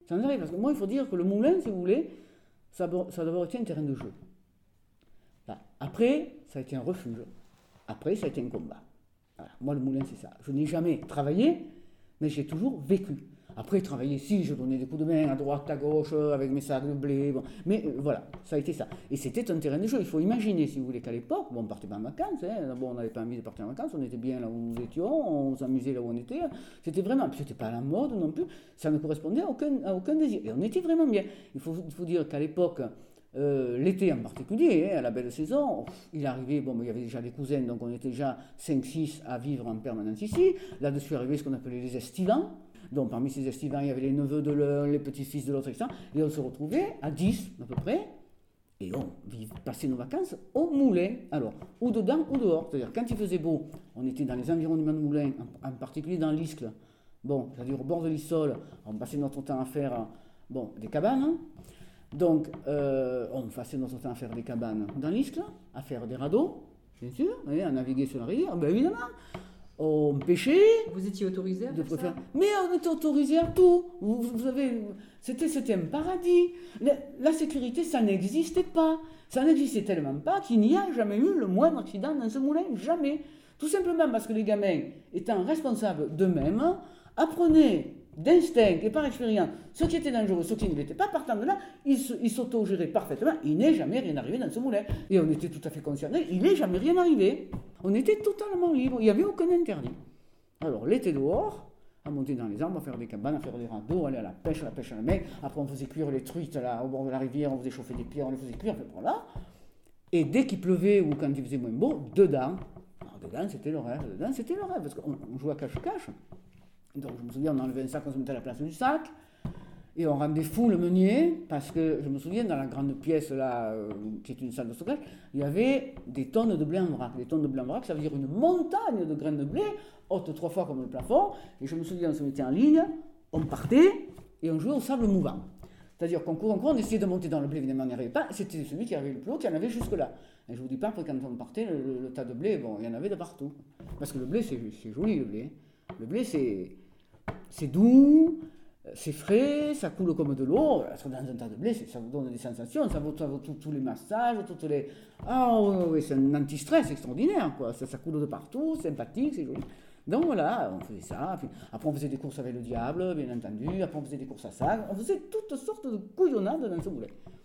Sans arrêt, parce que moi, il faut dire que le moulin, si vous voulez, ça a d'abord été un terrain de jeu. Voilà. Après, ça a été un refuge. Après, ça a été un combat. Voilà. Moi, le moulin, c'est ça. Je n'ai jamais travaillé, mais j'ai toujours vécu. Après, travailler, si, je donnais des coups de main à droite, à gauche, avec mes sacs de blé. Bon. Mais voilà, ça a été ça. Et c'était un terrain de jeu. Il faut imaginer, si vous voulez, qu'à l'époque, bon, on ne partait pas en vacances. Hein. Bon, on n'avait pas envie de partir en vacances. On était bien là où nous étions. On s'amusait là où on était. C'était vraiment. Puis c'était pas à la mode non plus. Ça ne correspondait à aucun désir. Et on était vraiment bien. Il faut dire qu'à l'époque, l'été en particulier, à la belle saison, il arrivait, bon, il y avait déjà des cousins, donc on était déjà 5-6 à vivre en permanence ici. Là-dessus arrivait ce qu'on appelait les estivants. Donc parmi ces estivants, il y avait les neveux de l'un, les petits-fils de l'autre, etc. Et on se retrouvait à 10 à peu près, et on passait nos vacances au moulin. Alors, ou dedans ou dehors. C'est-à-dire, quand il faisait beau, on était dans les environnements de moulin, en particulier dans l'Iscle. Bon, c'est-à-dire au bord de l'Issole, on passait notre temps à faire des cabanes. Hein. Donc, on passait notre temps à faire des cabanes dans l'Iscle, à faire des radeaux, bien sûr, à naviguer sur la rivière, bien évidemment. On pêchait. Vous étiez autorisé à faire ça? Mais on était autorisé à tout. Vous savez, c'était un paradis. La sécurité, ça n'existait pas. Ça n'existait tellement pas qu'il n'y a jamais eu le moindre accident dans ce moulin. Jamais. Tout simplement parce que les gamins, étant responsables d'eux-mêmes, apprenaient d'instinct et par expérience ce qui était dangereux, ce qui ne l'était pas. Partant de là, ils s'auto-géraient parfaitement. Il n'est jamais rien arrivé dans ce moulin. Et on était tout à fait concernés. Il n'est jamais rien arrivé. On était totalement libre. Il n'y avait aucun interdit. Alors, l'été dehors, à monter dans les arbres, à faire des cabanes, à faire des radeaux, aller à la pêche à la mer. Après, on faisait cuire les truites là, au bord de la rivière, on faisait chauffer des pierres, on les faisait cuire, voilà. Et dès qu'il pleuvait ou quand il faisait moins beau, dedans, c'était le rêve. Parce qu'on jouait à cache-cache. Donc, je me souviens, on enlevait un sac, on se mettait à la place du sac. Et on rendait fou le meunier, parce que je me souviens, dans la grande pièce là, qui est une salle de stockage, il y avait des tonnes de blé en vrac. Des tonnes de blé en vrac, ça veut dire une montagne de graines de blé, haute 3 fois comme le plafond. Et je me souviens, on se mettait en ligne, on partait, et on jouait au sable mouvant. C'est-à-dire qu'on courait, on essayait de monter dans le blé, évidemment, on n'y arrivait pas. C'était celui qui arrivait le plus haut, qui en avait jusque-là. Et je vous dis pas, après, quand on partait, le tas de blé, bon, il y en avait de partout. Parce que le blé, c'est joli, le blé. Le blé, c'est doux. C'est frais, ça coule comme de l'eau. Dans un tas de blé, ça vous donne des sensations, ça vaut tous les massages, toutes les... Ah oui, c'est un anti-stress extraordinaire, quoi. Ça coule de partout, sympathique, c'est joli. Donc voilà, on faisait ça. Puis, après, on faisait des courses avec le diable, bien entendu. Après, on faisait des courses à sac. On faisait toutes sortes de couillonnades dans ce moulin.